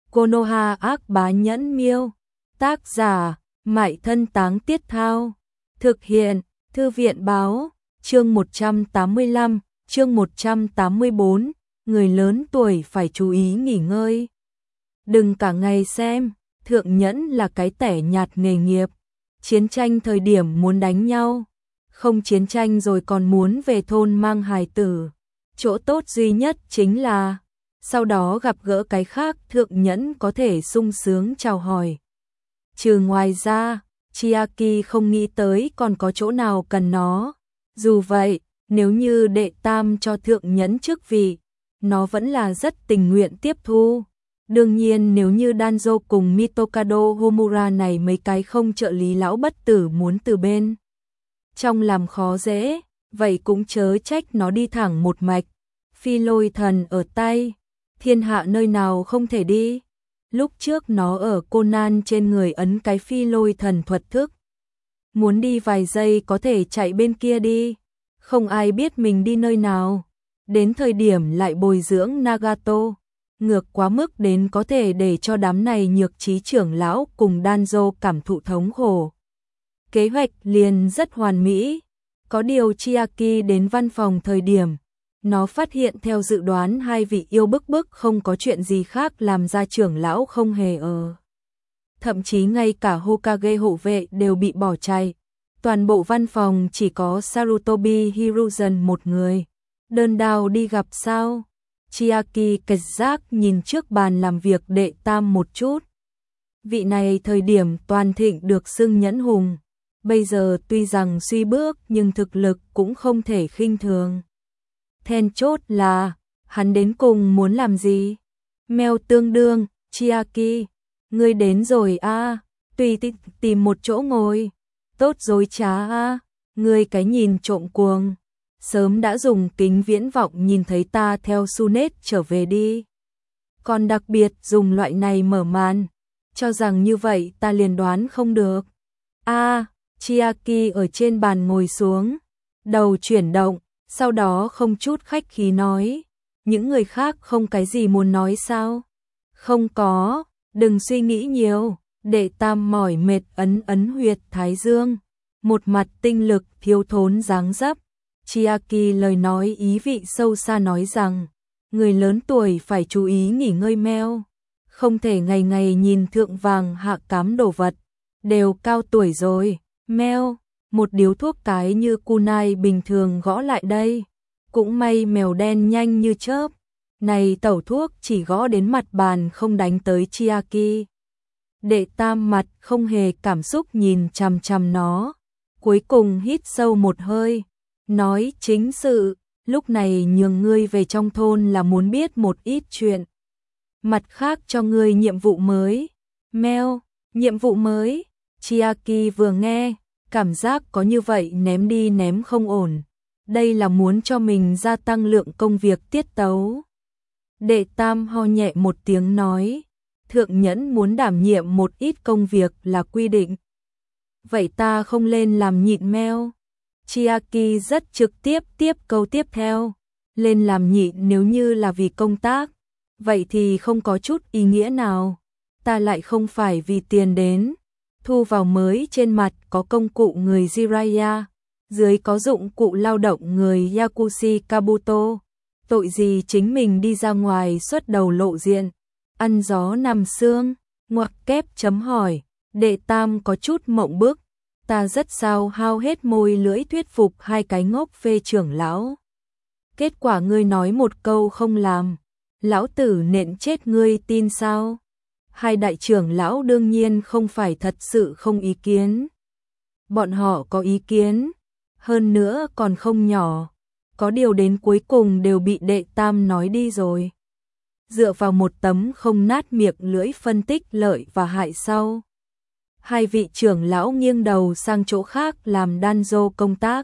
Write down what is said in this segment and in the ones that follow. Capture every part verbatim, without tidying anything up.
Konoha ác bá nhẫn miêu. Tác giả, Mại Thân Táng Tiết Thao. Thực hiện, Thư viện báo. Chương một trăm tám mươi lăm, chương một trăm tám mươi bốn, người lớn tuổi phải chú ý nghỉ ngơi. Đừng cả ngày xem, thượng nhẫn là cái tẻ nhạt nghề nghiệp. Chiến tranh thời điểm muốn đánh nhau, không chiến tranh rồi còn muốn về thôn mang hài tử. Chỗ tốt duy nhất chính là sau đó gặp gỡ cái khác thượng nhẫn có thể sung sướng chào hỏi. Trừ ngoài ra, Chiaki không nghĩ tới còn có chỗ nào cần nó. Dù vậy, nếu như đệ tam cho thượng nhẫn chức vị, nó vẫn là rất tình nguyện tiếp thu. Đương nhiên nếu như Danzo cùng Mitokado Homura này mấy cái không trợ lý lão bất tử muốn từ bên trong làm khó dễ, vậy cũng chớ trách nó đi thẳng một mạch. Phi lôi thần ở tay, thiên hạ nơi nào không thể đi. Lúc trước nó ở Conan trên người ấn cái phi lôi thần thuật thức. Muốn đi vài giây có thể chạy bên kia đi, không ai biết mình đi nơi nào. Đến thời điểm lại bồi dưỡng Nagato, ngược quá mức đến có thể để cho đám này nhược trí trưởng lão cùng Danzo cảm thụ thống khổ. Kế hoạch liền rất hoàn mỹ. Có điều Chiaki đến văn phòng thời điểm, nó phát hiện theo dự đoán hai vị yêu bức bức không có chuyện gì khác làm ra trưởng lão không hề ở. Thậm chí ngay cả Hokage hộ vệ đều bị bỏ chạy. Toàn bộ văn phòng chỉ có Sarutobi Hiruzen một người. Đơn đao đi gặp sao? Chiaki kịch giác nhìn trước bàn làm việc đệ tam một chút. Vị này thời điểm toàn thịnh được xưng nhẫn hùng. Bây giờ tuy rằng suy bước nhưng thực lực cũng không thể khinh thường. Then chốt là, hắn đến cùng muốn làm gì? Mèo tương đương, Chiaki, ngươi đến rồi a, à, tùy t- tìm một chỗ ngồi. Tốt dối trá a, à, ngươi cái nhìn trộm cuồng. Sớm đã dùng kính viễn vọng nhìn thấy ta theo Sunet trở về đi. Còn đặc biệt dùng loại này mở màn, cho rằng như vậy ta liền đoán không được. A, à, Chiaki ở trên bàn ngồi xuống, đầu chuyển động, sau đó không chút khách khí nói, những người khác không cái gì muốn nói sao? Không có, đừng suy nghĩ nhiều. Đệ tam mỏi mệt ấn ấn huyệt thái dương, một mặt tinh lực thiếu thốn dáng dấp. Chiaki lời nói ý vị sâu xa nói rằng, người lớn tuổi phải chú ý nghỉ ngơi meo, không thể ngày ngày nhìn thượng vàng hạ cám đồ vật, đều cao tuổi rồi, meo, một điếu thuốc cái như kunai bình thường gõ lại đây, cũng may mèo đen nhanh như chớp, này tẩu thuốc chỉ gõ đến mặt bàn không đánh tới Chiaki. Đệ tam mặt không hề cảm xúc nhìn chằm chằm nó, cuối cùng hít sâu một hơi, nói chính sự, lúc này nhường ngươi về trong thôn là muốn biết một ít chuyện. Mặt khác cho ngươi nhiệm vụ mới. Meo, nhiệm vụ mới. Chiaki vừa nghe, cảm giác có như vậy ném đi ném không ổn. Đây là muốn cho mình gia tăng lượng công việc tiết tấu. Đệ tam ho nhẹ một tiếng nói, thượng nhẫn muốn đảm nhiệm một ít công việc là quy định. Vậy ta không lên làm nhịn meo. Chiaki rất trực tiếp tiếp câu tiếp theo, lên làm nhịn nếu như là vì công tác, vậy thì không có chút ý nghĩa nào. Ta lại không phải vì tiền đến. Thu vào mới trên mặt có công cụ người Jiraiya, dưới có dụng cụ lao động người Yakushi Kabuto. Tội gì chính mình đi ra ngoài xuất đầu lộ diện, ăn gió nằm sương, ngoặc kép chấm hỏi. Đệ tam có chút mộng bức, ta rất sao hao hết môi lưỡi thuyết phục hai cái ngốc phê trưởng lão. Kết quả ngươi nói một câu không làm, lão tử nện chết ngươi tin sao? Hai đại trưởng lão đương nhiên không phải thật sự không ý kiến. Bọn họ có ý kiến, hơn nữa còn không nhỏ. Có điều đến cuối cùng đều bị đệ tam nói đi rồi. Dựa vào một tấm không nát miệng lưỡi phân tích lợi và hại sau. Hai vị trưởng lão nghiêng đầu sang chỗ khác làm Danzo công tác.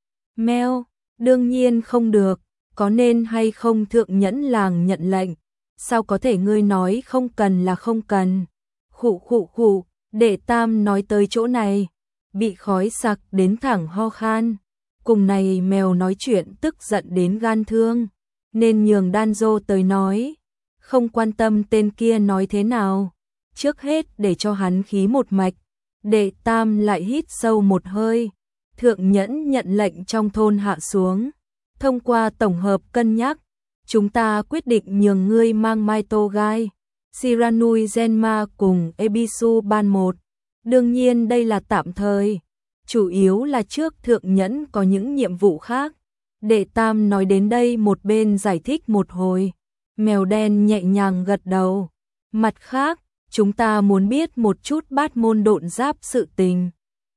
Meo, đương nhiên không được, có nên hay không thượng nhẫn làng nhận lệnh. Sao có thể ngươi nói không cần là không cần. Khụ khụ khụ, đệ tam nói tới chỗ này, bị khói sặc đến thẳng ho khan. Cùng này mèo nói chuyện tức giận đến gan thương, nên nhường Danzo tới nói. không quan tâm tên kia nói thế nào. Trước hết để cho hắn khí một mạch, Đệ Tam lại hít sâu một hơi. Thượng Nhẫn nhận lệnh trong thôn hạ xuống. Thông qua tổng hợp cân nhắc, chúng ta quyết định nhường ngươi mang Maito Gai, Shiranui Genma cùng Ebisu ban một. Đương nhiên đây là tạm thời, chủ yếu là trước Thượng Nhẫn có những nhiệm vụ khác. Đệ Tam nói đến đây một bên giải thích một hồi. Mèo đen nhẹ nhàng gật đầu. Mặt khác, chúng ta muốn biết một chút bát môn độn giáp sự tình.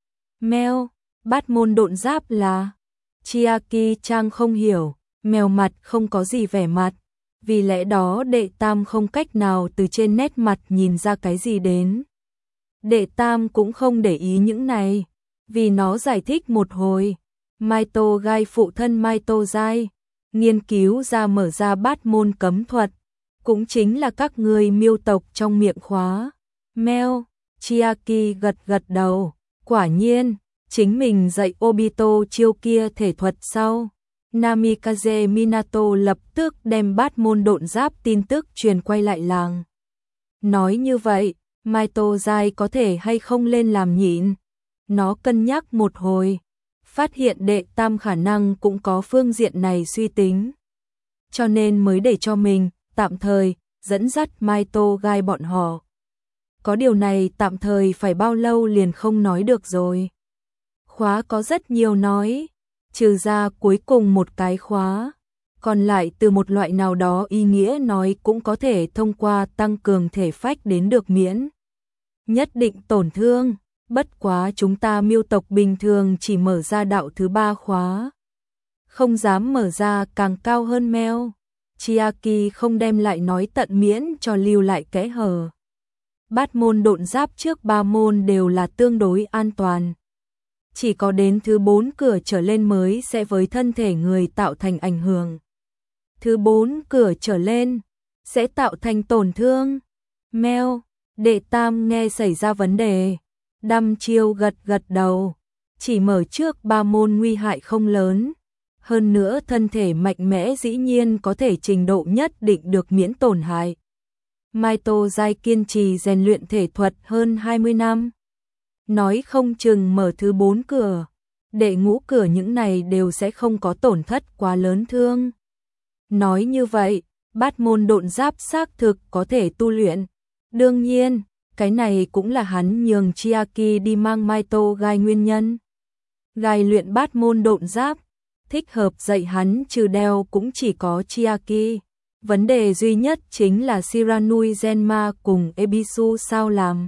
Mèo, bát môn độn giáp là? Chiaki Trang không hiểu, mèo mặt không có gì vẻ mặt. Vì lẽ đó Đệ Tam không cách nào từ trên nét mặt nhìn ra cái gì đến. Đệ Tam cũng không để ý những này, vì nó giải thích một hồi. Maito Gai phụ thân Maito Gai nghiên cứu ra mở ra bát môn cấm thuật, cũng chính là các người miêu tộc trong miệng khóa. Meo, Chiaki gật gật đầu, quả nhiên, chính mình dạy Obito chiêu kia thể thuật sau. Namikaze Minato lập tức đem bát môn độn giáp tin tức truyền quay lại làng. Nói như vậy, Maito Gai có thể hay không lên làm nhịn. Nó cân nhắc một hồi, phát hiện Đệ Tam khả năng cũng có phương diện này suy tính. Cho nên mới để cho mình, tạm thời, dẫn dắt Maito Gai bọn họ. Có điều này tạm thời phải bao lâu liền không nói được rồi. Khóa có rất nhiều nói, trừ ra cuối cùng một cái khóa. Còn lại từ một loại nào đó ý nghĩa nói cũng có thể thông qua tăng cường thể phách đến được miễn nhất định tổn thương. Bất quá chúng ta miêu tộc bình thường chỉ mở ra đạo thứ ba khóa, không dám mở ra càng cao hơn meo. Chiaki không đem lại nói tận miễn cho lưu lại kẽ hở. Bát môn độn giáp trước ba môn đều là tương đối an toàn. Chỉ có đến thứ bốn cửa trở lên mới sẽ với thân thể người tạo thành ảnh hưởng. Thứ bốn cửa trở lên sẽ tạo thành tổn thương. Meo, Đệ Tam nghe xảy ra vấn đề, đăm chiêu gật gật đầu. Chỉ mở trước ba môn nguy hại không lớn. Hơn nữa thân thể mạnh mẽ dĩ nhiên có thể trình độ nhất định được miễn tổn hại. Maito Gai kiên trì rèn luyện thể thuật hơn hai mươi năm. Nói không chừng mở thứ bốn cửa, đệ ngũ cửa những này đều sẽ không có tổn thất quá lớn thương. Nói như vậy, bát môn độn giáp xác thực có thể tu luyện. Đương nhiên, cái này cũng là hắn nhường Chiaki đi mang Maito Gai nguyên nhân. Gai luyện bát môn độn giáp, thích hợp dạy hắn trừ đeo cũng chỉ có Chiaki. Vấn đề duy nhất chính là Shiranui Genma cùng Ebisu sao làm.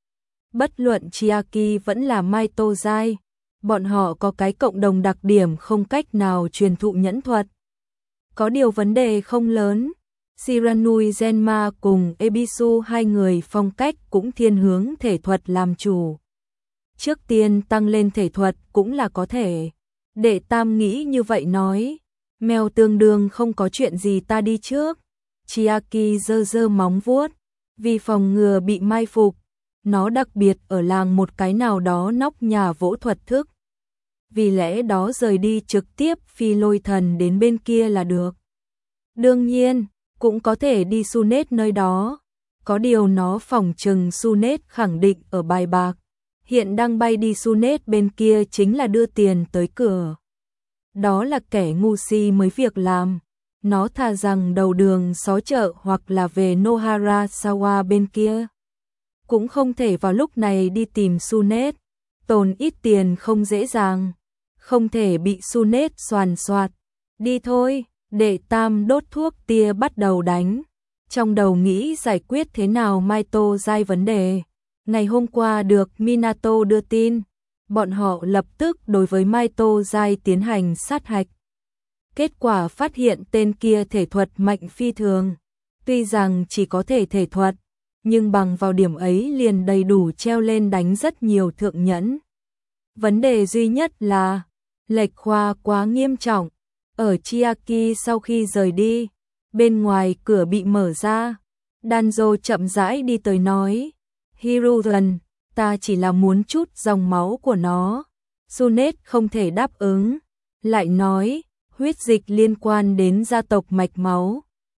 Bất luận Chiaki vẫn là Maito Gai, bọn họ có cái cộng đồng đặc điểm không cách nào truyền thụ nhẫn thuật. Có điều vấn đề không lớn, Shiranui Genma cùng Ebisu hai người phong cách cũng thiên hướng thể thuật làm chủ. Trước tiên tăng lên thể thuật cũng là có thể. Đệ Tam nghĩ như vậy nói, mèo tương đương không có chuyện gì ta đi trước. Chiaki giơ giơ móng vuốt, vì phòng ngừa bị mai phục, nó đặc biệt ở làng một cái nào đó nóc nhà vỗ thuật thức. Vì lẽ đó rời đi trực tiếp phi lôi thần đến bên kia là được. Đương nhiên, cũng có thể đi Sunet nơi đó. Có điều nó phỏng chừng Sunet khẳng định ở bài bạc. Hiện đang bay đi Sunet bên kia chính là đưa tiền tới cửa. Đó là kẻ ngu si mới việc làm. Nó thà rằng đầu đường xó chợ hoặc là về Noharasawa bên kia. Cũng không thể vào lúc này đi tìm Sunet. Tồn ít tiền không dễ dàng. Không thể bị Sunet soàn soạt. Đi thôi, Đệ Tam đốt thuốc tia bắt đầu đánh. Trong đầu nghĩ giải quyết thế nào Maito Gai vấn đề. Ngày hôm qua được Minato đưa tin, bọn họ lập tức đối với Maito Gai tiến hành sát hạch. Kết quả phát hiện tên kia thể thuật mạnh phi thường. Tuy rằng chỉ có thể thể thuật, nhưng bằng vào điểm ấy liền đầy đủ treo lên đánh rất nhiều thượng nhẫn. Vấn đề duy nhất là, lệch khoa quá nghiêm trọng. Ở Chiaki sau khi rời đi, bên ngoài cửa bị mở ra. Danzo chậm rãi đi tới nói, Hiruzen, ta chỉ là muốn chút dòng máu của nó. Sunet không thể đáp ứng. Lại nói, huyết dịch liên quan đến gia tộc mạch máu.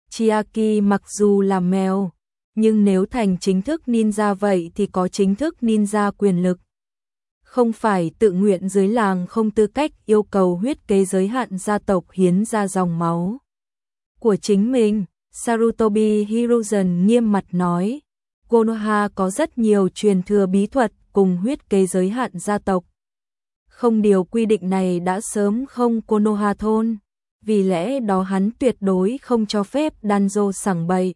Chiaki mặc dù là mèo, nhưng nếu thành chính thức ninja vậy thì có chính thức ninja quyền lực. Không phải tự nguyện dưới làng không tư cách yêu cầu huyết kế giới hạn gia tộc hiến ra dòng máu của chính mình. Sarutobi Hiruzen nghiêm mặt nói, Konoha có rất nhiều truyền thừa bí thuật cùng huyết kế giới hạn gia tộc. Không điều quy định này đã sớm không Konoha thôn, vì lẽ đó hắn tuyệt đối không cho phép Danzo sảng bậy.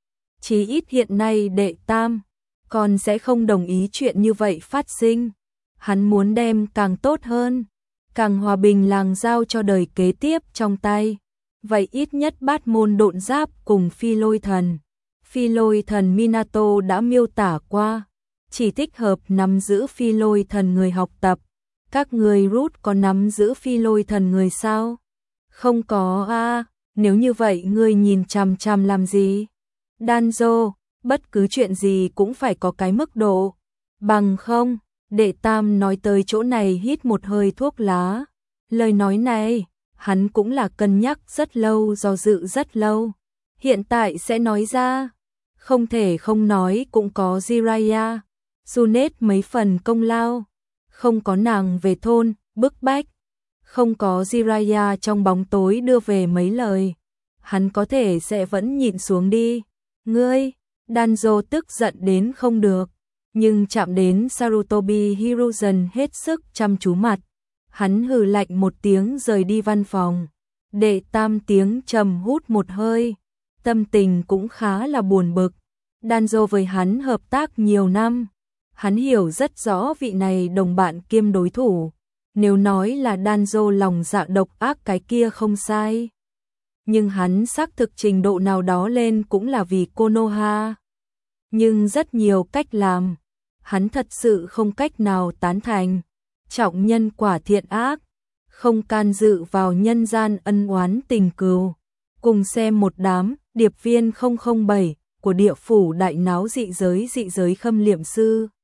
Chí ít hiện nay đệ tam, còn sẽ không đồng ý chuyện như vậy phát sinh. Hắn muốn đem càng tốt hơn, càng hòa bình làng giao cho đời kế tiếp trong tay. Vậy ít nhất bát môn độn giáp cùng phi lôi thần. Phi lôi thần Minato đã miêu tả qua, chỉ thích hợp nắm giữ phi lôi thần người học tập. Các người Root có nắm giữ phi lôi thần người sao? Không có a, à, nếu như vậy ngươi nhìn chằm chằm làm gì? Danzo, bất cứ chuyện gì cũng phải có cái mức độ. Bằng không, đệ tam nói tới chỗ này hít một hơi thuốc lá. Lời nói này, hắn cũng là cân nhắc rất lâu, do dự rất lâu. Hiện tại sẽ nói ra, không thể không nói cũng có Jiraiya, Junet mấy phần công lao. Không có nàng về thôn, bức bách. Không có Jiraiya trong bóng tối đưa về mấy lời. Hắn có thể sẽ vẫn nhịn xuống đi. Ngươi, Danzo tức giận đến không được. Nhưng chạm đến Sarutobi Hiruzen hết sức chăm chú mặt. Hắn hừ lạnh một tiếng rời đi văn phòng. Đệ tam tiếng trầm hút một hơi. Tâm tình cũng khá là buồn bực. Danzo với hắn hợp tác nhiều năm. Hắn hiểu rất rõ vị này đồng bạn kiêm đối thủ. Nếu nói là Danzo lòng dạ độc ác cái kia không sai. Nhưng hắn xác thực trình độ nào đó lên cũng là vì Konoha. Nhưng rất nhiều cách làm, hắn thật sự không cách nào tán thành. Trọng nhân quả thiện ác, không can dự vào nhân gian ân oán tình cừu. Cùng xem một đám điệp viên không không bảy của địa phủ đại náo dị giới dị giới khâm liệm sư.